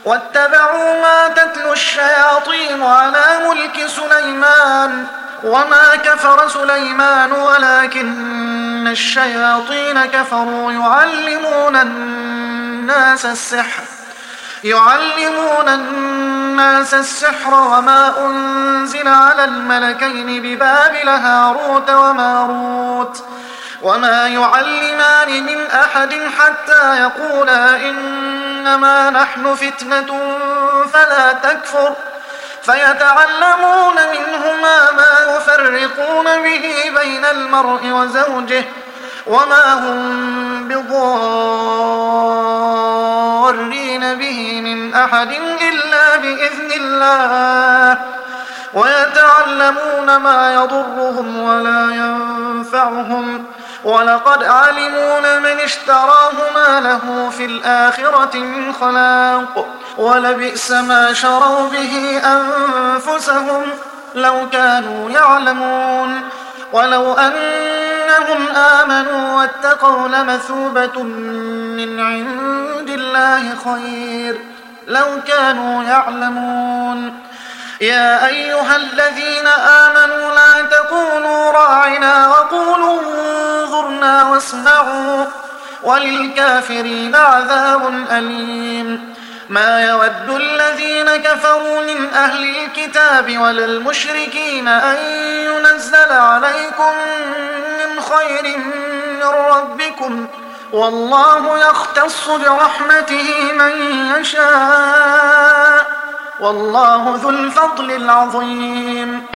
واتبعوا ما تتلو الشياطين على ملك سليمان وما كفر سليمان ولكن الشياطين كفروا يعلمون الناس السحر وما أنزل على الملكين ببابل هاروت وماروت وما يعلمان من أحد حتى يقولا إنما نحن فتنة فلا تكفر فيتعلمون منهما ما يفرقون به بين المرء وزوجه وما هم بضارين به من أحد إلا بإذن الله ويتعلمون ما يضرهم ولا ينفعهم ولقد علموا لمن اشتراه ما له في الآخرة من خلاق ولبئس ما شروا به أنفسهم لو كانوا يعلمون ولو أنهم آمنوا واتقوا لمثوبة من عند الله خير لو كانوا يعلمون يا أيها الذين آمنوا لا تقولوا راعنا وقولوا انظرنا واسمعوا وللكافرين عذاب أليم ما يود الذين كفروا من أهل الكتاب ولا المشركين أن ينزل عليكم من خير من ربكم والله يختص برحمته من يشاء والله ذو الفضل العظيم